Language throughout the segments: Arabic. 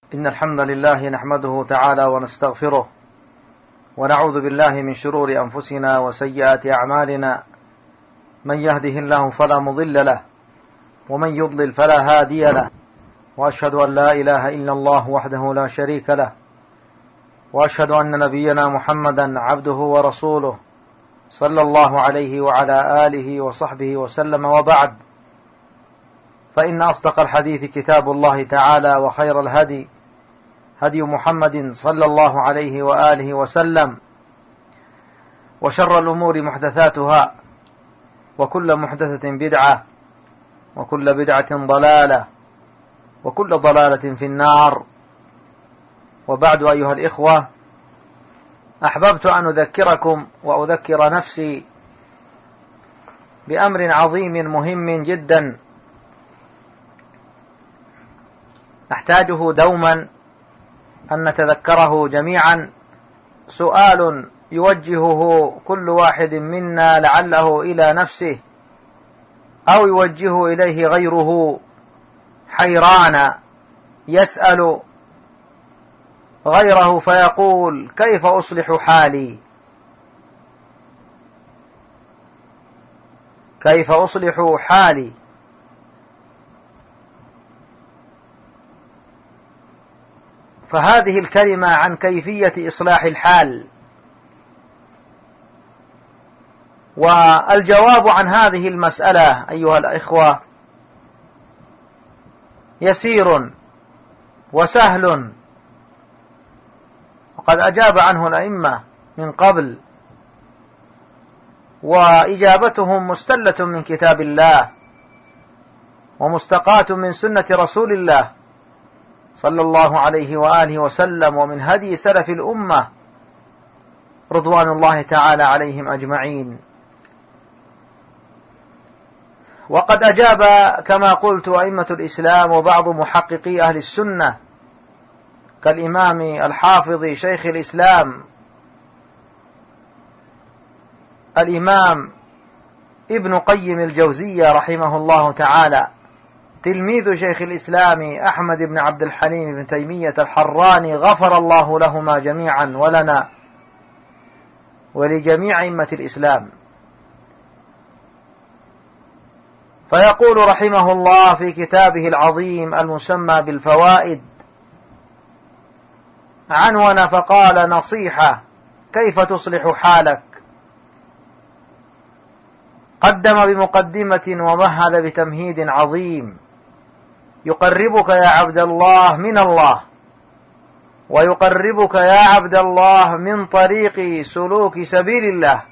إن الحمد لله نحمده تعالى ونستغفره ونعوذ بالله من شرور أنفسنا وسيئات أعمالنا، من يهده الله فلا مضل له ومن يضلل فلا هادي له، وأشهد أن لا إله إلا الله وحده لا شريك له، وأشهد أن نبينا محمدا عبده ورسوله صلى الله عليه وعلى آله وصحبه وسلم. وبعد، فإن أصدق الحديث كتاب الله تعالى، وخير الهدي هدي محمد صلى الله عليه وآله وسلم، وشر الأمور محدثاتها، وكل محدثة بدعة، وكل بدعة ضلالة، وكل ضلالة في النار. وبعد، أيها الإخوة، أحببت أن أذكركم وأذكر نفسي بأمر عظيم مهم جدا نحتاجه دوما أن نتذكره جميعا. سؤال يوجهه كل واحد منا لعله إلى نفسه أو يوجهه إليه غيره، حيران يسأل غيره فيقول: كيف أصلح حالي؟ كيف أصلح حالي؟ فهذه الكلمة عن كيفية إصلاح الحال، والجواب عن هذه المسألة أيها الإخوة يسير وسهل، وقد أجاب عنه الأئمة من قبل، وإجابتهم مستلة من كتاب الله ومستقاة من سنة رسول الله صلى الله عليه وآله وسلم، ومن هدي سلف الأمة رضوان الله تعالى عليهم أجمعين. وقد أجاب كما قلت أئمة الإسلام وبعض محققي أهل السنة كالإمام الحافظ شيخ الإسلام الإمام ابن قيم الجوزية رحمه الله تعالى، تلميذ شيخ الإسلام أحمد بن عبد الحليم بن تيمية الحراني، غفر الله لهما جميعا ولنا ولجميع أئمة الإسلام. فيقول رحمه الله في كتابه العظيم المسمى بالفوائد، عنون فقال: نصيحة كيف تصلح حالك. قدم بمقدمة ومهد بتمهيد عظيم يقربك يا عبد الله من الله، ويقربك يا عبد الله من طريق سلوك سبيل الله،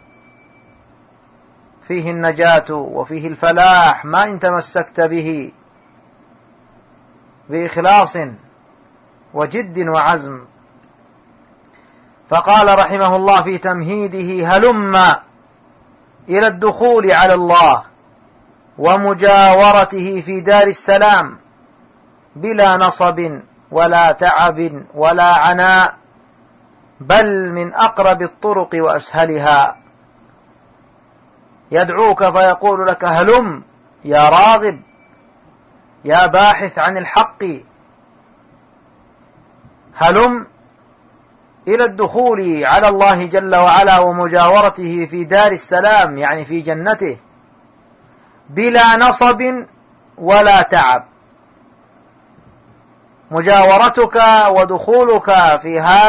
فيه النجاة وفيه الفلاح ما إن تمسكت به بإخلاص وجد وعزم. فقال رحمه الله في تمهيده: هلم إلى الدخول على الله ومجاورته في دار السلام بلا نصب ولا تعب ولا عناء، بل من أقرب الطرق وأسهلها. يدعوك فيقول لك: هلم يا راغب يا باحث عن الحق، هلم إلى الدخول على الله جل وعلا ومجاورته في دار السلام، يعني في جنته، بلا نصب ولا تعب. مجاورتك ودخولك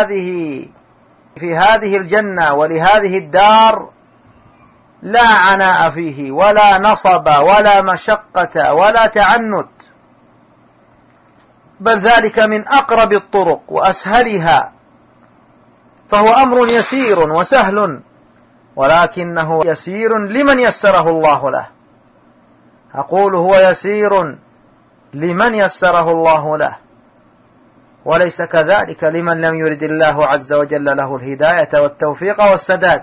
في هذه الجنة ولهذه الدار لا عناء فيه ولا نصب ولا مشقة ولا تعنت، بل ذلك من أقرب الطرق وأسهلها، فهو أمر يسير وسهل، ولكنه يسير لمن يسره الله له. أقول هو يسير لمن يسره الله له، وليس كذلك لمن لم يرد الله عز وجل له الهداية والتوفيق والسداد.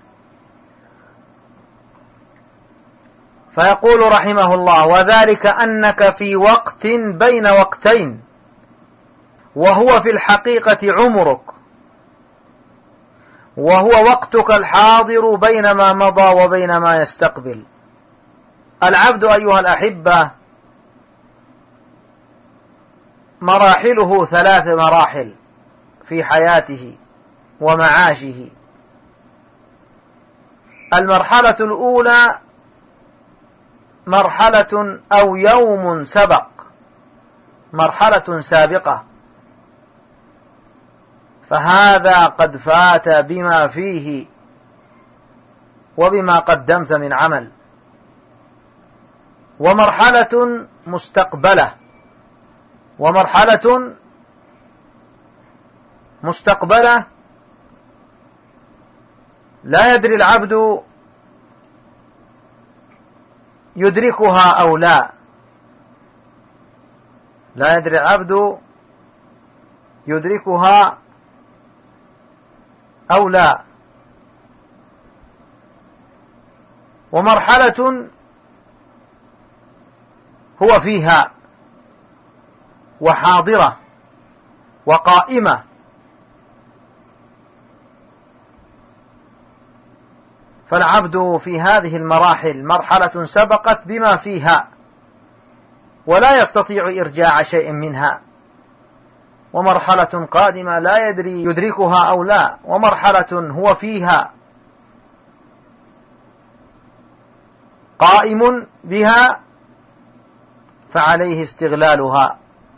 فيقول رحمه الله: وذلك أنك في وقت بين وقتين، وهو في الحقيقة عمرك، وهو وقتك الحاضر بين ما مضى وبين ما يستقبل. العبد أيها الأحبة مراحله 3 مراحل في حياته ومعاشه. المرحلة الأولى مرحلة أو يوم سبق، مرحلة سابقة، فهذا قد فات بما فيه وبما قدمت من عمل. ومرحلة مستقبلة، ومرحلة مستقبلة لا يدري العبد يدركها أو لا، لا يدري العبد يدركها أو لا. ومرحلة هو فيها وحاضرة وقائمة، فالعبد في هذه المراحل مرحلة سبقت بما فيها ولا يستطيع إرجاع شيء منها، ومرحلة قادمة لا يدري يدركها أو لا، ومرحلة هو فيها قائم بها فعليه استغلالها.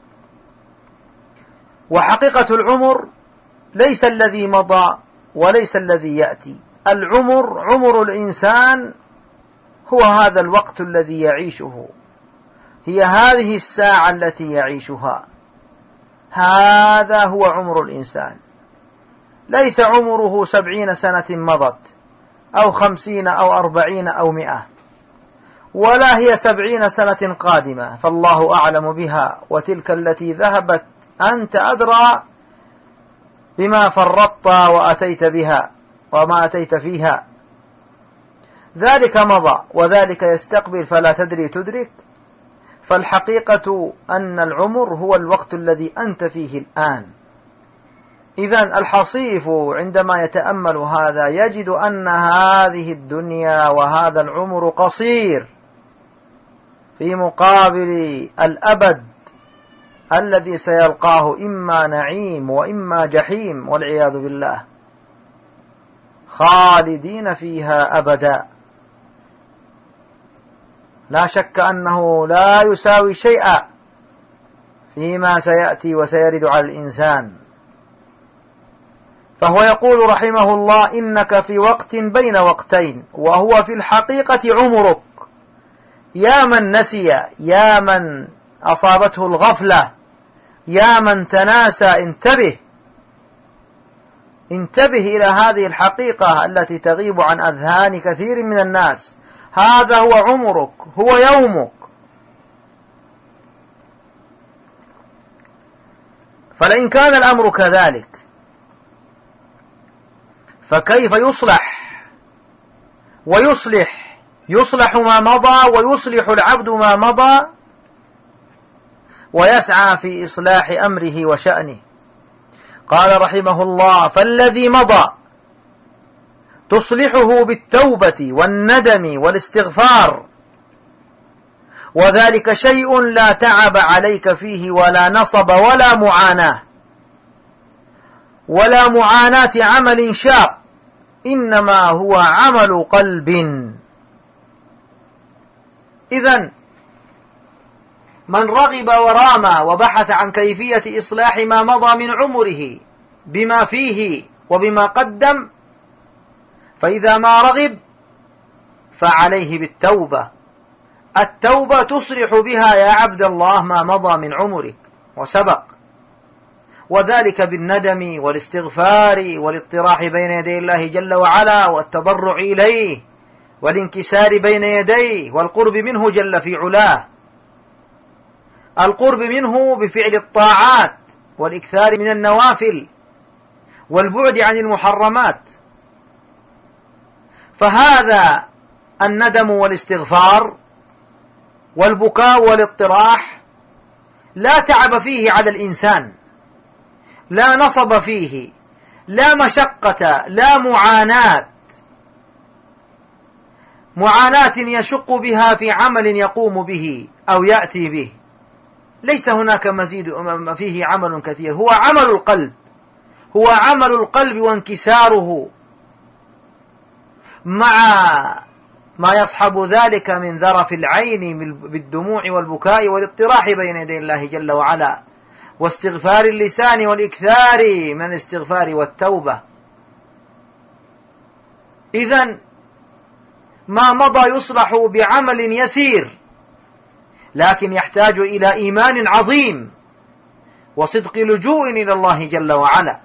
وحقيقة العمر ليس الذي مضى وليس الذي يأتي، العمر عمر الإنسان هو هذا الوقت الذي يعيشه، هي هذه الساعة التي يعيشها، هذا هو عمر الإنسان. ليس عمره 70 سنة مضت أو 50 أو 40 أو 100، ولا هي 70 سنة قادمة، فالله أعلم بها، وتلك التي ذهبت أنت أدرى بما فرطت وأتيت بها وما أتيت فيها. ذلك مضى وذلك يستقبل فلا تدري تدرك. فالحقيقة أن العمر هو الوقت الذي أنت فيه الآن. إذن الحصيف عندما يتأمل هذا يجد أن هذه الدنيا وهذا العمر قصير في مقابل الأبد الذي سيلقاه إما نعيم وإما جحيم والعياذ بالله، خالدين فيها أبدا. لا شك أنه لا يساوي شيئا فيما سيأتي وسيرد على الإنسان. فهو يقول رحمه الله: إنك في وقت بين وقتين، وهو في الحقيقة عمرك. يا من نسي، يا من أصابته الغفلة، يا من تناسى، انتبه، انتبه إلى هذه الحقيقة التي تغيب عن أذهان كثير من الناس. هذا هو عمرك، هو يومك. فلئن كان الأمر كذلك فكيف يصلح ويصلح؟ يصلح ما مضى ويصلح العبد ما مضى ويسعى في إصلاح أمره وشأنه. قال رحمه الله: فالذي مضى تصلحه بالتوبة والندم والاستغفار، وذلك شيء لا تعب عليك فيه ولا نصب ولا معاناة، ولا معاناة عمل شاق، إنما هو عمل قلب. إذن من رغب ورام وبحث عن كيفية إصلاح ما مضى من عمره بما فيه وبما قدم، فإذا ما رغب فعليه بالتوبة. التوبة تصلح بها يا عبد الله ما مضى من عمرك وسبق، وذلك بالندم والاستغفار والاطراح بين يدي الله جل وعلا والتضرع إليه والانكسار بين يديه والقرب منه جل في علاه، القرب منه بفعل الطاعات والإكثار من النوافل والبعد عن المحرمات. فهذا الندم والاستغفار والبكاء والاطراح لا تعب فيه على الإنسان، لا نصب فيه، لا مشقة، لا معاناة يشق بها في عمل يقوم به أو يأتي به، ليس هناك مزيد فيه عمل كثير، هو عمل القلب، هو عمل القلب وانكساره مع ما يصحب ذلك من ذرف العين بالدموع والبكاء والاضطراح بين يدي الله جل وعلا، واستغفار اللسان والإكثار من الاستغفار والتوبة. إذن ما مضى يصلح بعمل يسير، لكن يحتاج إلى إيمان عظيم وصدق لجوء إلى الله جل وعلا،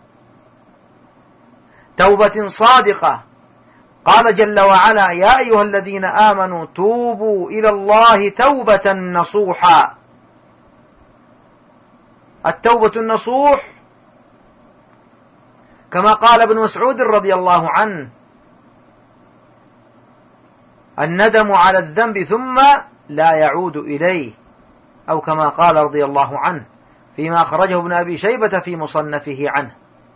توبة صادقة. قال جل وعلا: يا أيها الذين آمنوا توبوا إلى الله توبة نصوحا. التوبة النصوح كما قال ابن مسعود رضي الله عنه: الندم على الذنب ثم لا يعود إليه، أو كما قال رضي الله عنه فيما أخرجه ابن أبي شيبة في مصنفه عنه.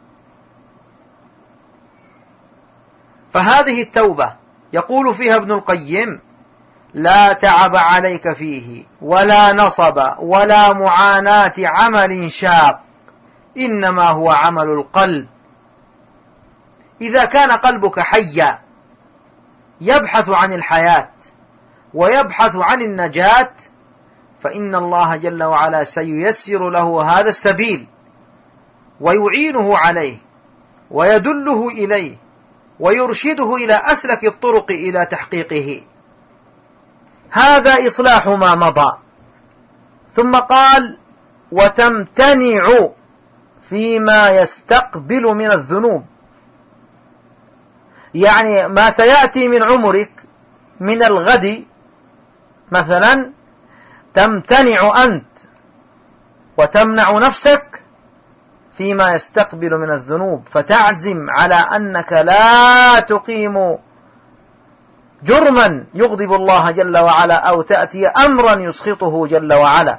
فهذه التوبة يقول فيها ابن القيم: لا تعب عليك فيه ولا نصب ولا معاناة عمل شاق، إنما هو عمل القلب. إذا كان قلبك حيا يبحث عن الحياة ويبحث عن النجاة، فإن الله جل وعلا سييسر له هذا السبيل ويعينه عليه ويدله إليه ويرشده إلى أسلك الطرق إلى تحقيقه. هذا إصلاح ما مضى. ثم قال: وتمتنع فيما يستقبل من الذنوب، يعني ما سيأتي من عمرك من الغد مثلا تمتنع أنت وتمنع نفسك فيما يستقبل من الذنوب، فتعزم على أنك لا تقيم جرما يغضب الله جل وعلا أو تأتي أمرا يسخطه جل وعلا.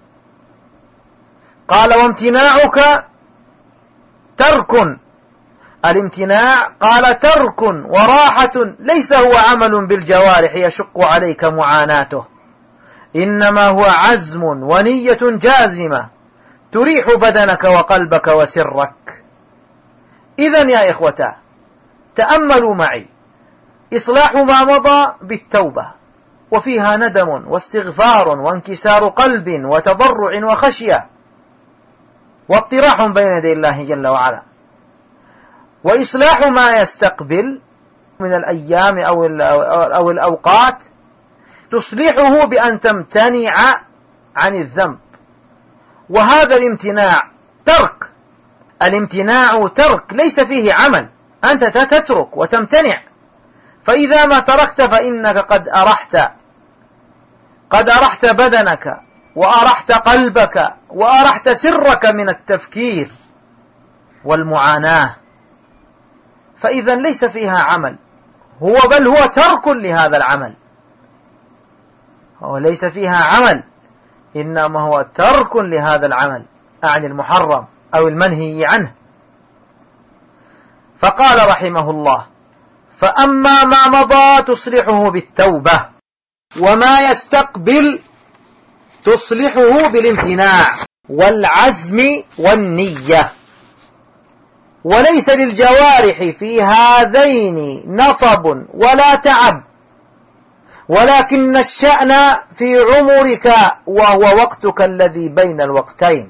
قال: وامتناعك ترك. الامتناع قال ترك وراحة، ليس هو عمل بالجوارح يشق عليك معاناته، إنما هو عزم ونية جازمة تريح بدنك وقلبك وسرك. إذن يا إخوة تأملوا معي، إصلاح ما مضى بالتوبة، وفيها ندم واستغفار وانكسار قلب وتضرع وخشية واطراح بين يدي الله جل وعلا. وإصلاح ما يستقبل من الأيام أو الأوقات تصلحه بأن تمتنع عن الذنب، وهذا الامتناع ترك. الامتناع ترك ليس فيه عمل، أنت تترك وتمتنع، فإذا ما تركت فإنك قد أرحت بدنك وأرحت قلبك وأرحت سرك من التفكير والمعاناة، فإذا ليس فيها عمل، بل هو ترك لهذا العمل، هو ليس فيها عمل، إنما هو ترك لهذا العمل، أعني المحرم أو المنهي عنه. فقال رحمه الله: فأما ما مضى تصلحه بالتوبة، وما يستقبل تصلحه بالامتناع والعزم والنية. وليس للجوارح في هذين نصب ولا تعب، ولكن الشأن في عمرك وهو وقتك الذي بين الوقتين.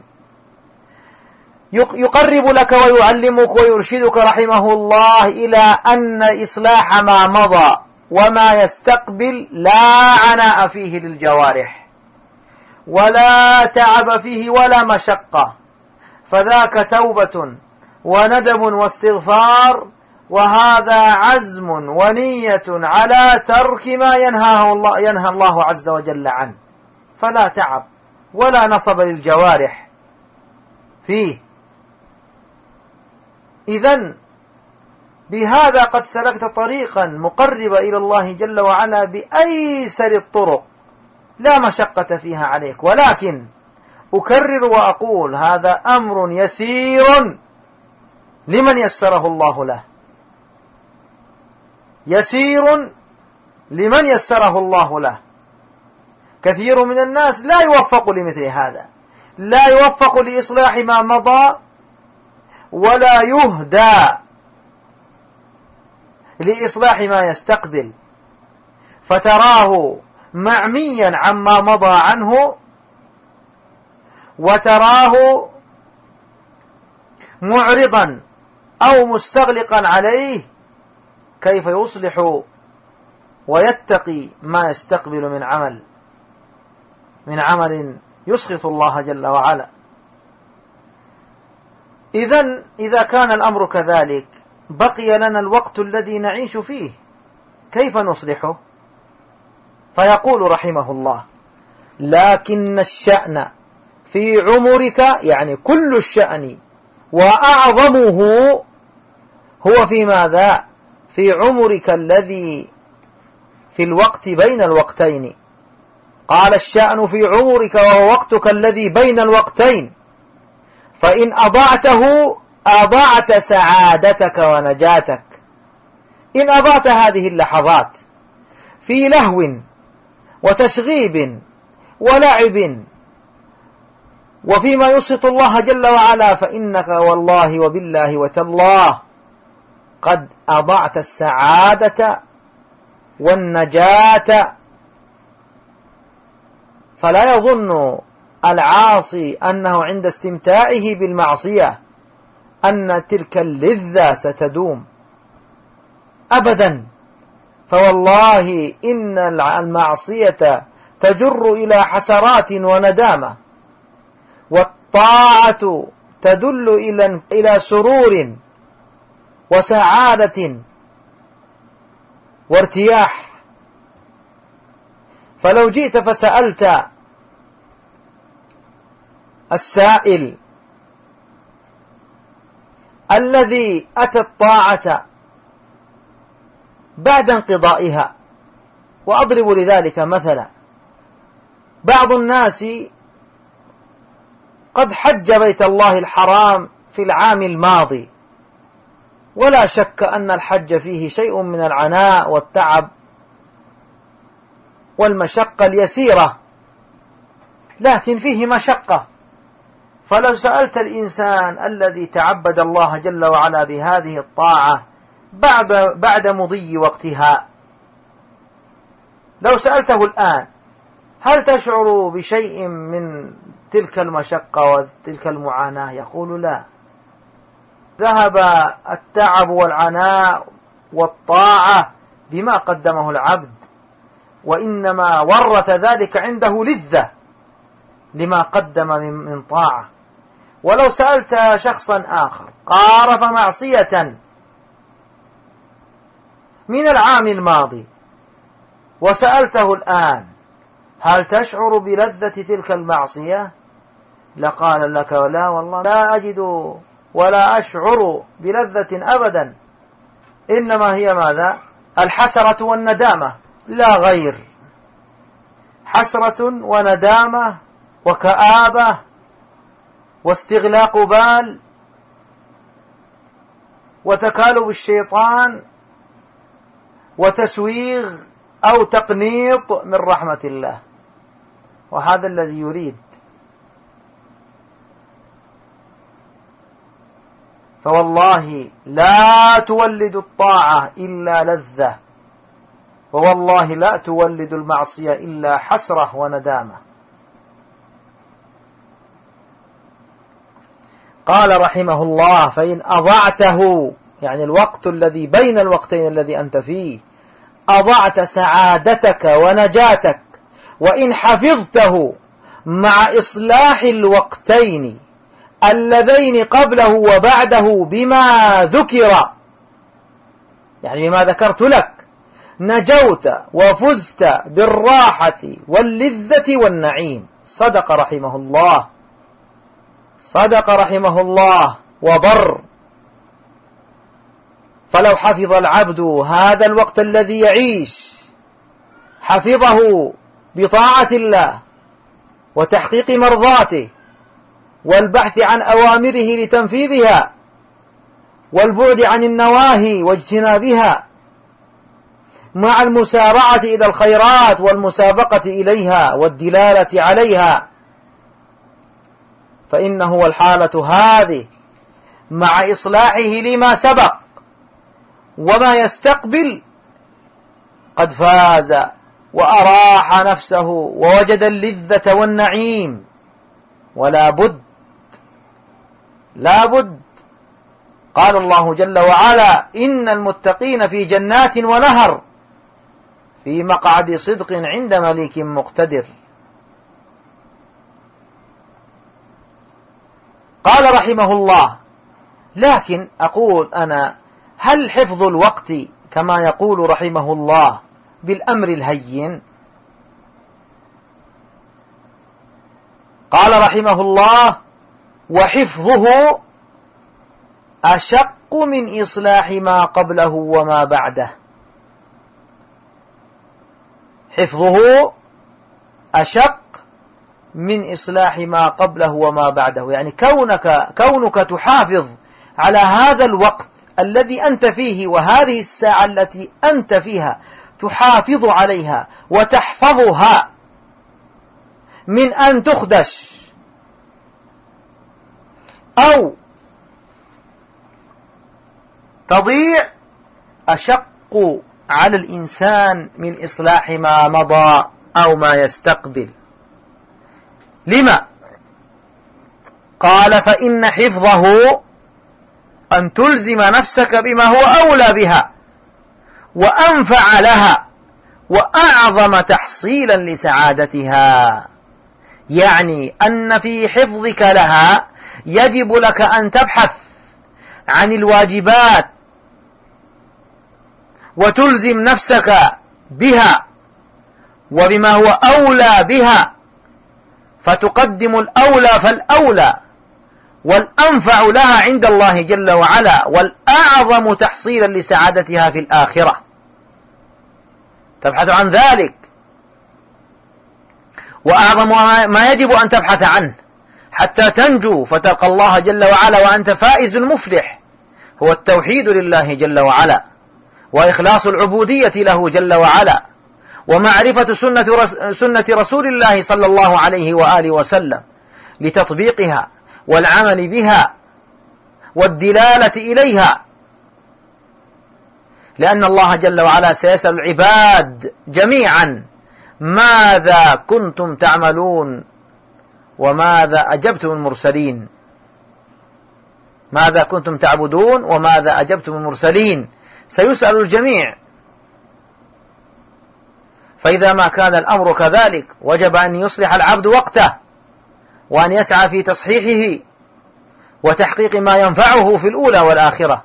يقرب لك ويعلمك ويرشدك رحمه الله إلى أن إصلاح ما مضى وما يستقبل لا عناء فيه للجوارح ولا تعب فيه ولا مشقة، فذاك توبة وندم واستغفار، وهذا عزم ونية على ترك ما ينهى الله عز وجل عنه، فلا تعب ولا نصب للجوارح فيه. إذن بهذا قد سلكت طريقا مقربا إلى الله جل وعلا بأيسر الطرق، لا مشقة فيها عليك. ولكن أكرر وأقول: هذا أمر يسير لمن يسره الله له، يسير لمن يسره الله له. كثير من الناس لا يوفق لمثل هذا، لا يوفق لإصلاح ما مضى، ولا يهدى لإصلاح ما يستقبل، فتراه معميا عما مضى عنه، وتراه معرضا أو مستغلقا عليه كيف يصلح ويتقي ما يستقبل من عمل يسخط الله جل وعلا. إذا كان الأمر كذلك بقي لنا الوقت الذي نعيش فيه، كيف نصلحه؟ فيقول رحمه الله: لكن الشأن في عمرك، يعني كل الشأن وأعظمه هو في ماذا؟ في عمرك الذي في الوقت بين الوقتين. قال: الشأن في عمرك وهو وقتك الذي بين الوقتين، فإن أضعته أضعت سعادتك ونجاتك. إن أضعت هذه اللحظات في لهو وتشغيب ولعب وفيما يسخط الله جل وعلا، فإنك والله وبالله وتالله قد أضعت السعادة والنجاة. فلا يظن العاصي أنه عند استمتاعه بالمعصية أن تلك اللذة ستدوم أبدا، فوالله إن المعصية تجر إلى حسرات وندامة، والطاعة تدل إلى سرور وسعادة وارتياح. فلو جئت فسألت السائل الذي أتى الطاعة بعد انقضائها، وأضرب لذلك مثلا: بعض الناس قد حج بيت الله الحرام في العام الماضي، ولا شك أن الحج فيه شيء من العناء والتعب والمشقة اليسيرة، لكن فيه مشقة. فلو سألت الإنسان الذي تعبد الله جل وعلا بهذه الطاعة بعد مضي وقتها، لو سألته الآن: هل تشعر بشيء من تلك المشقة وتلك المعاناة؟ يقول: لا، ذهب التعب والعناء والطاعة بما قدمه العبد، وإنما ورث ذلك عنده لذة لما قدم من طاعة. ولو سألت شخصا آخر قارف معصية من العام الماضي وسألته الآن: هل تشعر بلذة تلك المعصية؟ لقال لك: لا والله، لا أجد ولا أشعر بلذة أبدا، إنما هي ماذا؟ الحسرة والندامة لا غير. حسرة وندامة وكآبة واستغلاق بال وتكالب الشيطان وتسويغ أو تقنيط من رحمة الله، وهذا الذي يريد. فوالله لا تولد الطاعة إلا لذة، ووالله لا تولد المعصية إلا حسرة وندامة. قال رحمه الله: فإن أضعته، يعني الوقت الذي بين الوقتين الذي أنت فيه، أضعت سعادتك ونجاتك. وإن حفظته مع إصلاح الوقتين اللذين قبله وبعده بما ذكر، يعني بما ذكرت لك، نجوت وفزت بالراحة واللذة والنعيم. صدق رحمه الله، صدق رحمه الله وبر. فلو حفظ العبد هذا الوقت الذي يعيش، حفظه بطاعة الله وتحقيق مرضاته والبحث عن أوامره لتنفيذها والبعد عن النواهي واجتنابها، مع المسارعة إلى الخيرات والمسابقة إليها والدلالة عليها، فإنه والحالة هذه مع إصلاحه لما سبق وما يستقبل قد فاز وأراح نفسه ووجد اللذة والنعيم. ولا بد قال الله جل وعلا: إن المتقين في جنات ونهر في مقعد صدق عند مليك مقتدر. قال رحمه الله: لكن أقول أنا، هل حفظ الوقت كما يقول رحمه الله بالأمر الهين؟ قال رحمه الله: وحفظه أشق من إصلاح ما قبله وما بعده. حفظه أشق من إصلاح ما قبله وما بعده، يعني كونك تحافظ على هذا الوقت الذي أنت فيه وهذه الساعة التي أنت فيها، تحافظ عليها وتحفظها من أن تخدش أو تضيع، أشق على الإنسان من إصلاح ما مضى أو ما يستقبل. لما؟ قال: فإن حفظه أن تلزم نفسك بما هو أولى بها وأنفع لها وأعظم تحصيلا لسعادتها، يعني أن في حفظك لها يجب لك أن تبحث عن الواجبات وتلزم نفسك بها وبما هو أولى بها، فتقدم الأولى فالأولى والأنفع لها عند الله جل وعلا والأعظم تحصيلا لسعادتها في الآخرة. تبحث عن ذلك، وأعظم ما يجب أن تبحث عنه حتى تنجو فتلقى الله جل وعلا وأنت فائز مفلح، هو التوحيد لله جل وعلا وإخلاص العبودية له جل وعلا ومعرفة سنة رسول الله صلى الله عليه وآله وسلم لتطبيقها والعمل بها والدلالة إليها، لأن الله جل وعلا سيسأل العباد جميعا: ماذا كنتم تعملون وماذا أجبتم المرسلين؟ ماذا كنتم تعبدون وماذا أجبتم المرسلين؟ سيسأل الجميع. فإذا ما كان الأمر كذلك وجب أن يصلح العبد وقته وأن يسعى في تصحيحه وتحقيق ما ينفعه في الأولى والآخرة.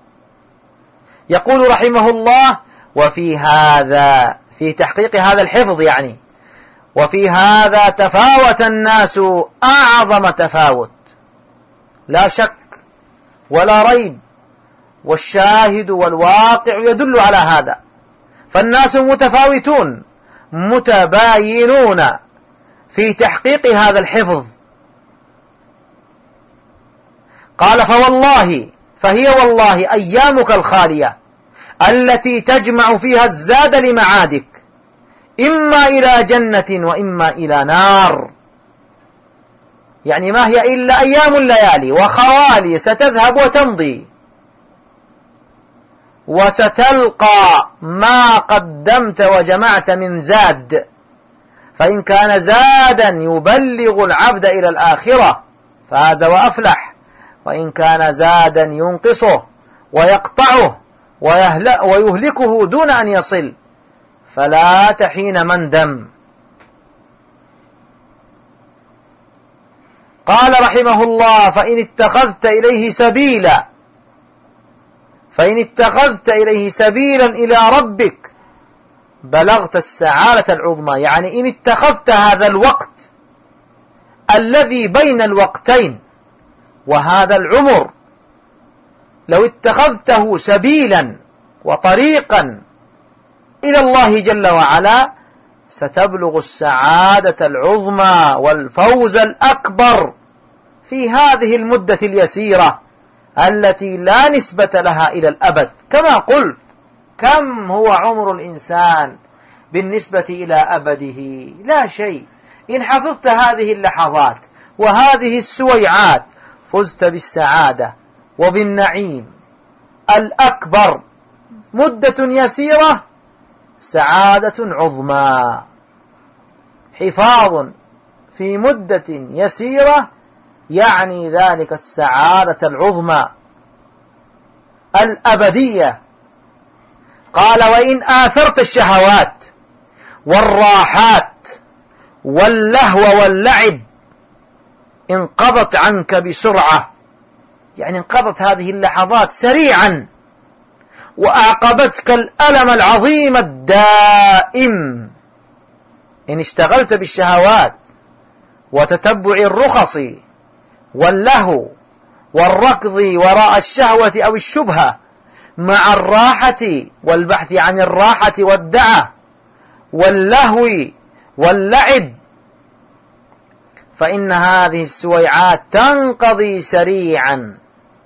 يقول رحمه الله: وفي هذا، في تحقيق هذا الحفظ يعني، وفي هذا تفاوت الناس أعظم تفاوت، لا شك ولا ريب، والشاهد والواقع يدل على هذا، فالناس متفاوتون متباينون في تحقيق هذا الحفظ. قال: فهي والله أيامك الخالية التي تجمع فيها الزاد لمعادك، إما إلى جنة وإما إلى نار، يعني ما هي إلا أيام الليالي وخوالي ستذهب وتمضي، وستلقى ما قدمت وجمعت من زاد، فإن كان زادا يبلغ العبد إلى الآخرة فاز وأفلح، وإن كان زادا ينقصه ويقطعه ويهلكه دون أن يصل فلا تحين مندم. قال رحمه الله: فإن اتخذت إليه سبيلا إلى ربك بلغت السعادة العظمى، يعني إن اتخذت هذا الوقت الذي بين الوقتين وهذا العمر، لو اتخذته سبيلا وطريقا إلى الله جل وعلا ستبلغ السعادة العظمى والفوز الأكبر في هذه المدة اليسيرة التي لا نسبة لها إلى الأبد. كما قلت كم هو عمر الإنسان بالنسبة إلى أبده؟ لا شيء. إن حفظت هذه اللحظات وهذه السويعات فزت بالسعادة وبالنعيم الأكبر. مدة يسيرة سعادة عظمى. حفاظ في مدة يسيرة يعني ذلك السعادة العظمى الأبدية. قال: وإن آثرت الشهوات والراحات واللهو واللعب انقضت عنك بسرعة، يعني انقضت هذه اللحظات سريعا، وأعقبتك الألم العظيم الدائم. إن اشتغلت بالشهوات وتتبع الرخص واللهو والركض وراء الشهوة أو الشبهة مع الراحة والبحث عن الراحة والدعة واللهو واللعب، فإن هذه السويعات تنقضي سريعا،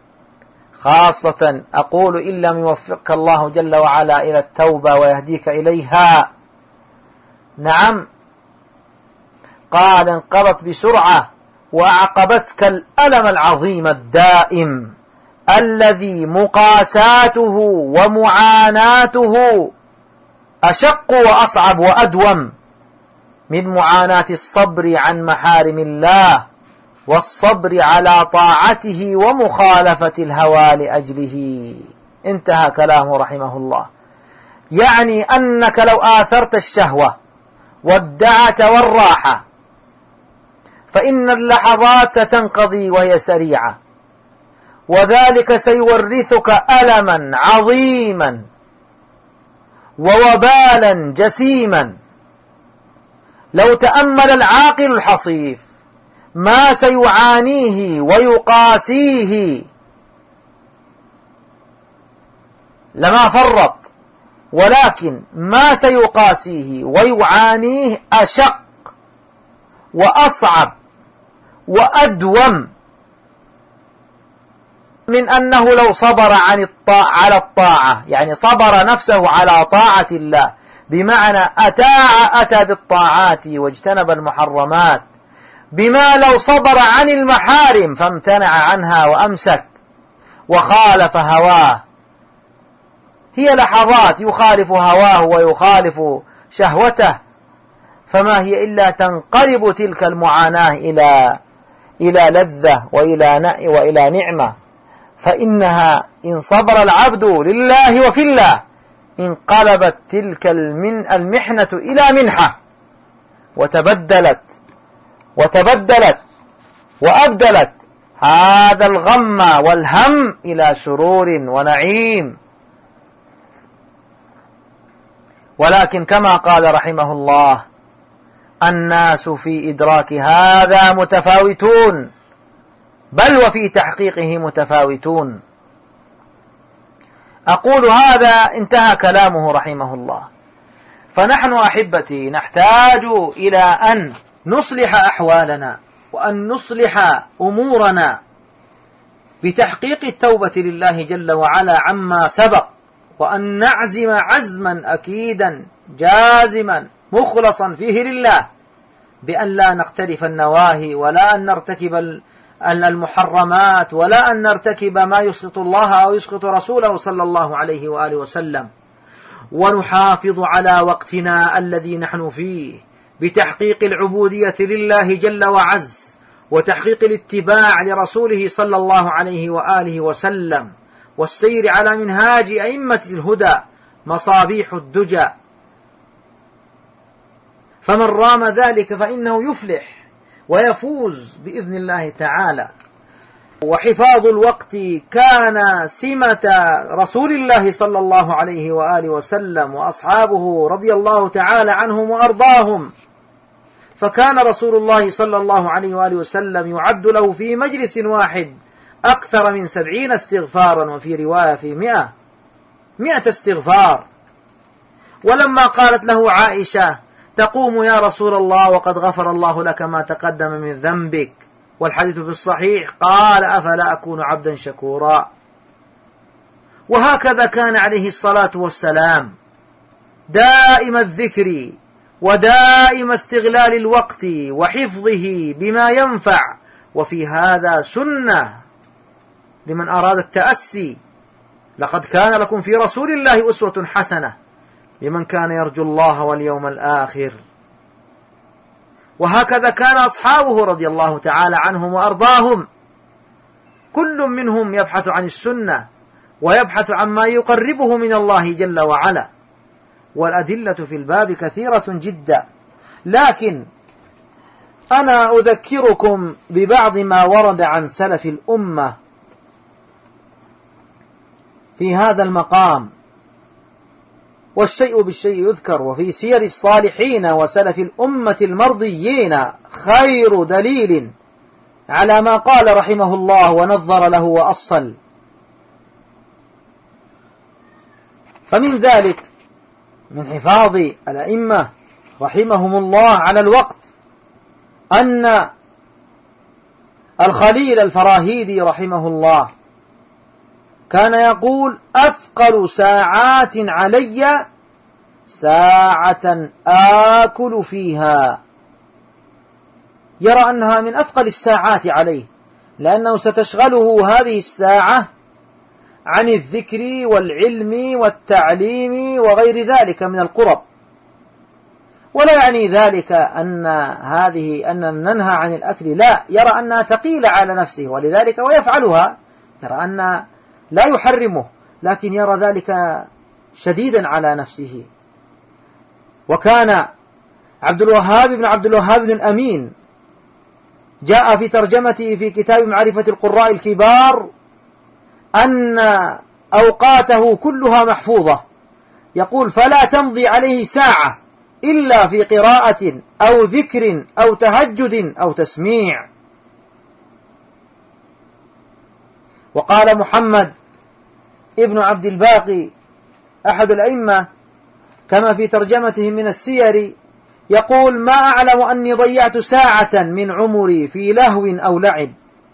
خاصة أقول إن لم يوفقك الله جل وعلا إلى التوبة ويهديك إليها. نعم، قال: انقضت بسرعة وأعقبتك الألم العظيم الدائم الذي مقاساته ومعاناته أشق وأصعب وأدوم من معاناة الصبر عن محارم الله والصبر على طاعته ومخالفة الهوى لأجله. انتهى كلامه رحمه الله. يعني أنك لو آثرت الشهوة والدعة والراحة فإن اللحظات ستنقضي وهي سريعة، وذلك سيورثك ألما عظيما ووبالا جسيما. لو تأمل العاقل الحصيف ما سيعانيه ويقاسيه لما فرط، ولكن ما سيقاسيه ويعانيه أشق وأصعب وأدوم من أنه لو صبر على الطاعة، يعني صبر نفسه على طاعة الله، بمعنى أتى بالطاعات واجتنب المحرمات، بما لو صبر عن المحارم فامتنع عنها وأمسك وخالف هواه. هي لحظات يخالف هواه ويخالف شهوته، فما هي إلا تنقلب تلك المعاناة إلى لذة وإلى نعمة. فإنها إن صبر العبد لله وفي الله انقلبت تلك المحنة إلى منحة، وتبدلت وأبدلت هذا الغم والهم إلى سرور ونعيم. ولكن كما قال رحمه الله: الناس في إدراك هذا متفاوتون، بل وفي تحقيقه متفاوتون. أقول هذا انتهى كلامه رحمه الله. فنحن أحبتي نحتاج إلى أن نصلح أحوالنا وأن نصلح أمورنا بتحقيق التوبة لله جل وعلا عما سبق، وأن نعزم عزما أكيدا جازما مخلصا فيه لله، بأن لا نقترف النواهي ولا أن نرتكب المحرمات ولا أن نرتكب ما يسخط الله أو يسخط رسوله صلى الله عليه وآله وسلم، ونحافظ على وقتنا الذي نحن فيه بتحقيق العبودية لله جل وعز، وتحقيق الاتباع لرسوله صلى الله عليه وآله وسلم، والسير على منهاج أئمة الهدى مصابيح الدجى. فمن رام ذلك فإنه يفلح ويفوز بإذن الله تعالى. وحفاظ الوقت كان سمة رسول الله صلى الله عليه وآله وسلم وأصحابه رضي الله تعالى عنهم وأرضاهم، فكان رسول الله صلى الله عليه وآله وسلم يعد له في مجلس واحد أكثر من 70 استغفارا، وفي رواية في 100 استغفار. ولما قالت له عائشة: تقوم يا رسول الله وقد غفر الله لك ما تقدم من ذنبك، والحديث في الصحيح، قال: أفلا أكون عبدا شكورا. وهكذا كان عليه الصلاة والسلام دائم الذكر ودائم استغلال الوقت وحفظه بما ينفع. وفي هذا سنة لمن أراد التأسي. لقد كان لكم في رسول الله أسوة حسنة لمن كان يرجو الله واليوم الآخر. وهكذا كان أصحابه رضي الله تعالى عنهم وأرضاهم، كل منهم يبحث عن السنة ويبحث عما يقربه من الله جل وعلا. والأدلة في الباب كثيرة جدا، لكن أنا أذكركم ببعض ما ورد عن سلف الأمة في هذا المقام. والشيء بالشيء يذكر، وفي سير الصالحين وسلف الأمة المرضيين خير دليل على ما قال رحمه الله ونظر له وأصل. فمن ذلك من حفاظ الأئمة رحمهم الله على الوقت أن الخليل الفراهيدي رحمه الله كان يقول: أثقل ساعات علي ساعة آكل فيها. يرى أنها من أثقل الساعات عليه، لأنه ستشغله هذه الساعة عن الذكر والعلم والتعليم وغير ذلك من القرب. ولا يعني ذلك أن ننهى عن الأكل، لا، يرى أنها ثقيلة على نفسه ولذلك ويفعلها. يرى أن لا يحرمه، لكن يرى ذلك شديدا على نفسه. وكان عبد الوهاب بن الأمين جاء في ترجمته في كتاب معرفة القراء الكبار أن أوقاته كلها محفوظة. يقول: فلا تمضي عليه ساعة إلا في قراءة أو ذكر أو تهجد أو تسميع. وقال محمد ابن عبد الباقي أحد الأئمة كما في ترجمته من السير، يقول: ما أعلم أني ضيعت ساعة من عمري في لهو أو لعب.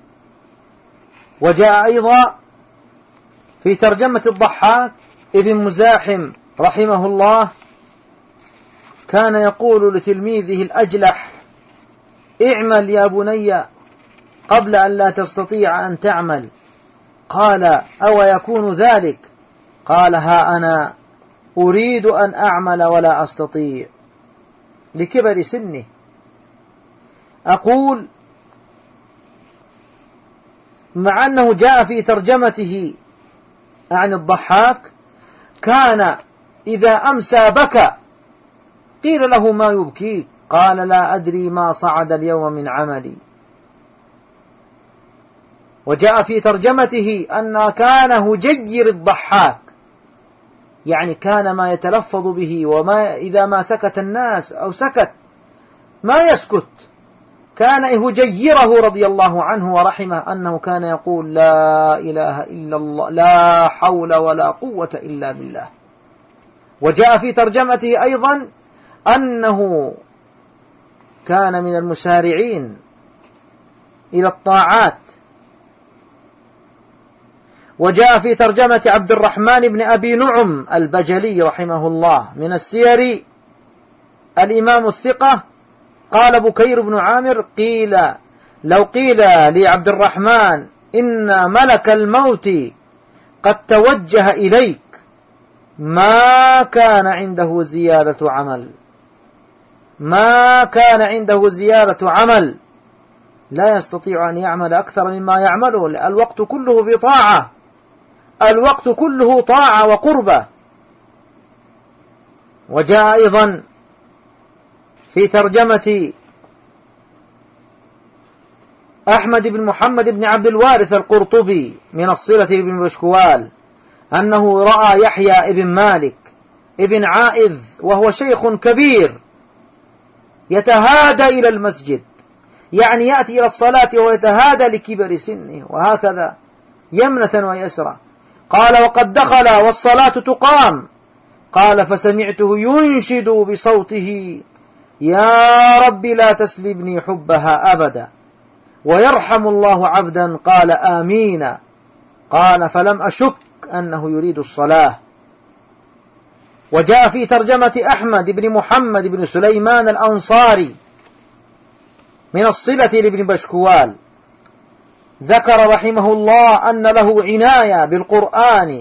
وجاء أيضا في ترجمة الضحاك ابن مزاحم رحمه الله كان يقول لتلميذه الأجلح: اعمل يا بني قبل أن لا تستطيع أن تعمل. قال: أو يكون ذلك؟ قال: ها أنا أريد أن أعمل ولا أستطيع لكبر سنه. أقول: مع أنه جاء في ترجمته عن الضحاك كان إذا أمسى بكى، قيل له: ما يبكيك؟ قال: لا أدري ما صعد اليوم من عملي. وجاء في ترجمته أن كان هجير الضحاك، يعني كان ما يتلفظ به وما إذا ما سكت الناس أو سكت ما يسكت، كان هجيره رضي الله عنه ورحمه أنه كان يقول: لا إله إلا الله، لا حول ولا قوة إلا بالله. وجاء في ترجمته أيضا أنه كان من المسارعين إلى الطاعات. وجاء في ترجمة عبد الرحمن بن أبي نعم البجلي رحمه الله من السير الإمام الثقة قال بكير بن عامر: لو قيل لعبد الرحمن إن ملك الموت قد توجه إليك ما كان عنده زيادة عمل، لا يستطيع أن يعمل أكثر مما يعمله. الوقت كله في طاعة، الوقت كله طاعة وقربة. وجاء أيضا في ترجمة أحمد بن محمد بن عبد الوارث القرطبي من الصلة بن بشكوال أنه رأى يحيى ابن مالك ابن عائذ وهو شيخ كبير يتهادى إلى المسجد، يعني يأتي إلى الصلاة وهو يتهادى لكبر سنه، وهكذا يمنة ويسرى. قال: وقد دخل والصلاة تقام. قال: فسمعته ينشد بصوته: يا رب لا تسلبني حبها أبدا، ويرحم الله عبدا قال آمين. قال: فلم أشك أنه يريد الصلاة. وجاء في ترجمة أحمد بن محمد بن سليمان الأنصاري من الصلة لابن بشكوال، ذكر رحمه الله أن له عناية بالقرآن،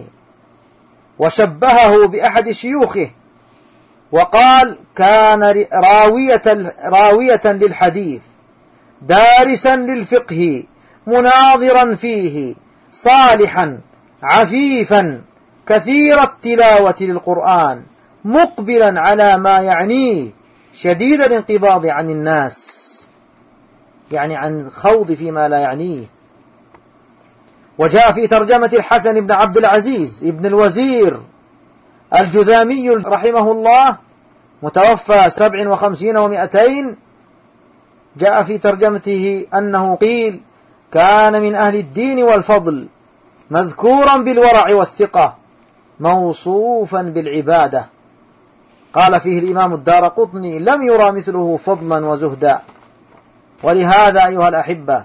وشبهه بأحد شيوخه وقال: كان راوية للحديث، دارسا للفقه، مناظرا فيه، صالحا، عفيفا، كثير التلاوة للقرآن، مقبلا على ما يعنيه، شديد الانقباض عن الناس، يعني عن الخوض فيما لا يعنيه. وجاء في ترجمة الحسن بن عبد العزيز ابن الوزير الجذامي رحمه الله، متوفى 57 و200، جاء في ترجمته أنه قيل: كان من أهل الدين والفضل، مذكورا بالورع والثقة، موصوفا بالعبادة. قال فيه الإمام الدارقطني: لم يرى مثله فضلا وزهدا. ولهذا أيها الأحبة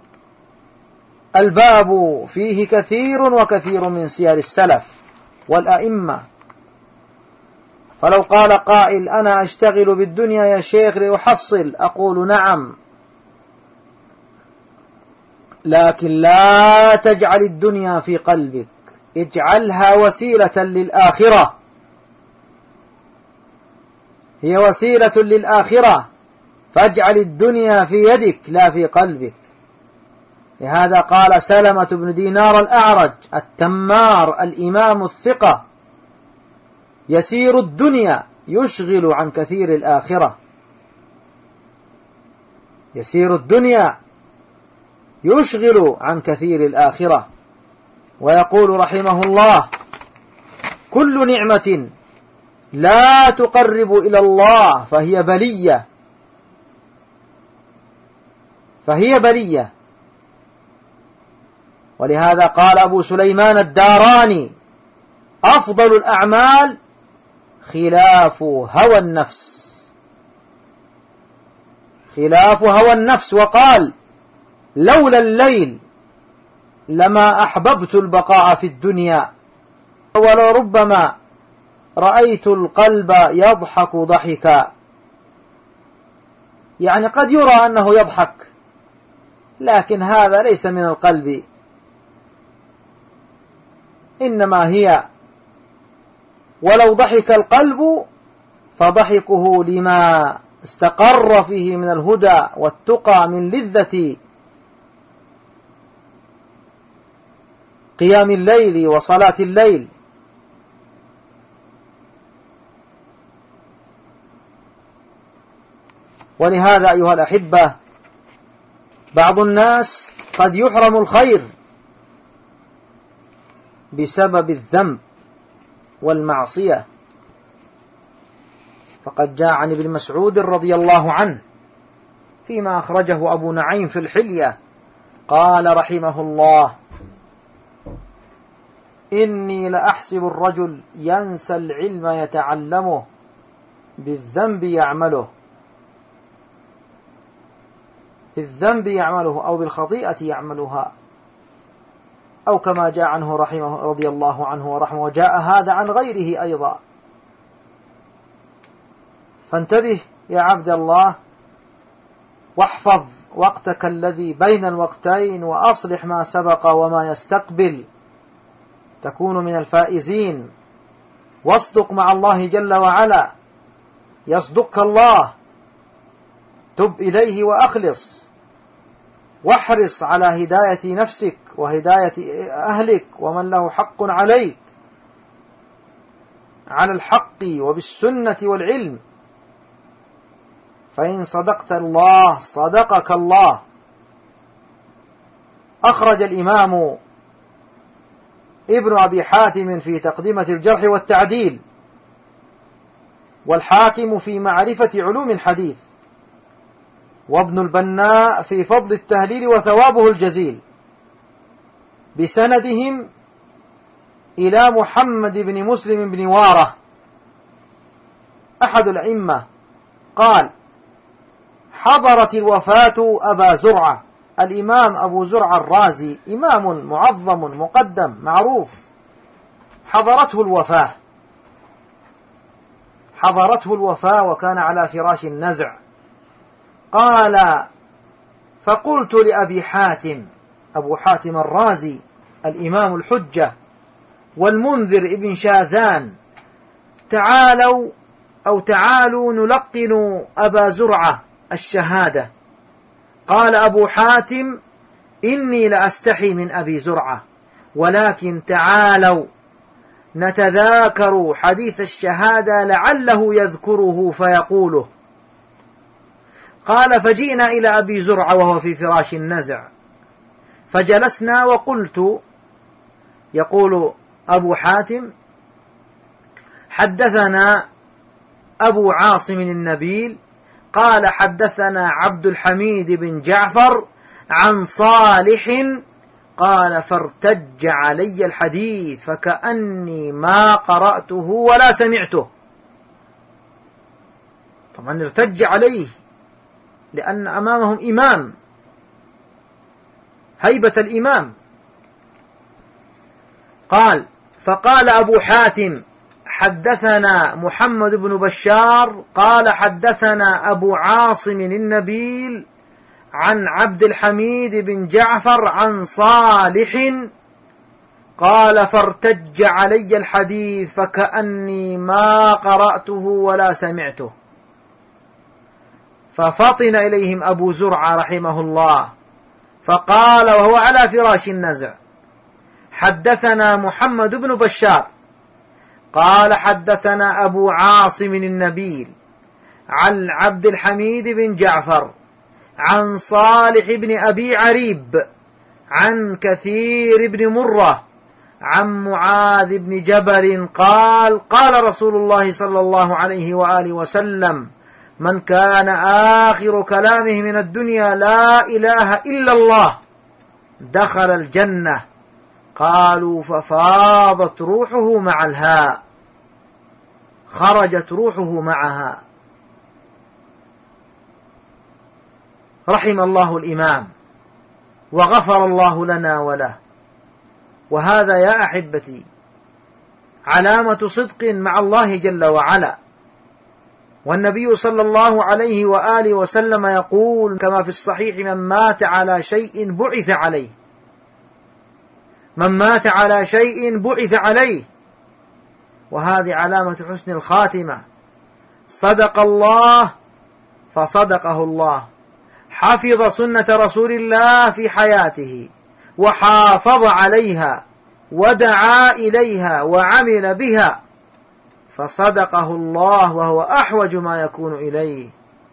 الباب فيه كثير وكثير من سير السلف والأئمة. فلو قال قائل: أنا أشتغل بالدنيا يا شيخ لأحصل، أقول: نعم، لكن لا تجعل الدنيا في قلبك، اجعلها وسيلة للآخرة، هي وسيلة للآخرة، فاجعل الدنيا في يدك لا في قلبك. لهذا قال سلمة بن دينار الأعرج التمار الإمام الثقة: يسير الدنيا يشغل عن كثير الآخرة، يسير الدنيا يشغل عن كثير الآخرة. ويقول رحمه الله: كل نعمة لا تقرب إلى الله فهي بلية، فهي بلية. ولهذا قال أبو سليمان الداراني: أفضل الأعمال خلاف هوى النفس، خلاف هوى النفس. وقال: لولا الليل لما أحببت البقاء في الدنيا، ولربما رأيت القلب يضحك ضحكا. يعني قد يرى أنه يضحك، لكن هذا ليس من القلب، إنما هي، ولو ضحك القلب فضحكه لما استقر فيه من الهدى والتقى من لذة قيام الليل وصلاة الليل. ولهذا أيها الأحبة بعض الناس قد يحرم الخير بسبب الذنب والمعصية. فقد جاء عن ابن مسعود رضي الله عنه فيما أخرجه أبو نعيم في الحلية قال رحمه الله: إني لأحسب الرجل ينسى العلم يتعلمه بالذنب يعمله، بالذنب يعمله أو بالخطيئة يعملها، أو كما جاء عنه رحمه رضي الله عنه ورحمه. وجاء هذا عن غيره أيضا. فانتبه يا عبد الله، واحفظ وقتك الذي بين الوقتين، وأصلح ما سبق وما يستقبل، تكون من الفائزين. واصدق مع الله جل وعلا يصدقك الله، تب إليه وأخلص، واحرص على هداية نفسك وهداية أهلك ومن له حق عليك على الحق وبالسنة والعلم، فإن صدقت الله صدقك الله. أخرج الإمام ابن أبي حاتم في تقدمة الجرح والتعديل، والحاكم في معرفة علوم الحديث، وابن البناء في فضل التهليل وثوابه الجزيل، بسندهم إلى محمد بن مسلم بن وارة أحد الأئمة قال: حضرت الوفاة أبا زرعة. الإمام أبو زرعة الرازي إمام معظم مقدم معروف، حضرته الوفاة وكان على فراش النزع. قال: فقلت لأبي حاتم، أبو حاتم الرازي الإمام الحجة والمنذر ابن شاذان: تعالوا نلقن أبا زرعة الشهادة. قال أبو حاتم: إني لأستحي من أبي زرعة، ولكن تعالوا نتذاكر حديث الشهادة لعله يذكره فيقوله. قال: فجئنا إلى أبي زرعة وهو في فراش النزع، فجلسنا وقلت، يقول أبو حاتم: حدثنا أبو عاصم النبيل قال حدثنا عبد الحميد بن جعفر عن صالح قال: فارتج علي الحديث فكأني ما قرأته ولا سمعته. طبعا ارتج عليه لأن أمامهم إمام، هيبة الإمام. فقال أبو حاتم: حدثنا محمد بن بشار قال حدثنا أبو عاصم النبيل عن عبد الحميد بن جعفر عن صالح قال: فارتج علي الحديث فكأني ما قرأته ولا سمعته. ففطن إليهم أبو زرعة رحمه الله فقال وهو على فراش النزع: حدثنا محمد بن بشار قال حدثنا أبو عاصم النبيل عن عبد الحميد بن جعفر عن صالح بن أبي عريب عن كثير بن مرة عن معاذ بن جبل قال: قال رسول الله صلى الله عليه وآله وسلم: من كان آخر كلامه من الدنيا لا إله إلا الله دخل الجنة. قالوا: ففاضت روحه مع الهاء، خرجت روحه معها. رحم الله الإمام وغفر الله لنا وله. وهذا يا أحبتي علامة صدق مع الله جل وعلا. والنبي صلى الله عليه وآله وسلم يقول كما في الصحيح: من مات على شيء بعث عليه، من مات على شيء بعث عليه. وهذه علامة حسن الخاتمة. صدق الله فصدقه الله، حفظ سنة رسول الله في حياته وحافظ عليها ودعا إليها وعمل بها، فصدقه الله وهو أحوج ما يكون إليه.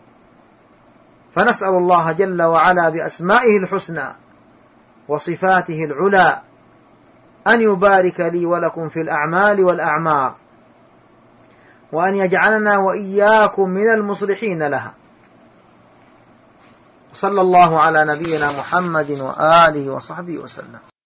فنسأل الله جل وعلا بأسمائه الحسنى وصفاته العلى أن يبارك لي ولكم في الأعمال والأعمار، وأن يجعلنا وإياكم من المصلحين لها. صلى الله على نبينا محمد وآله وصحبه وسلم.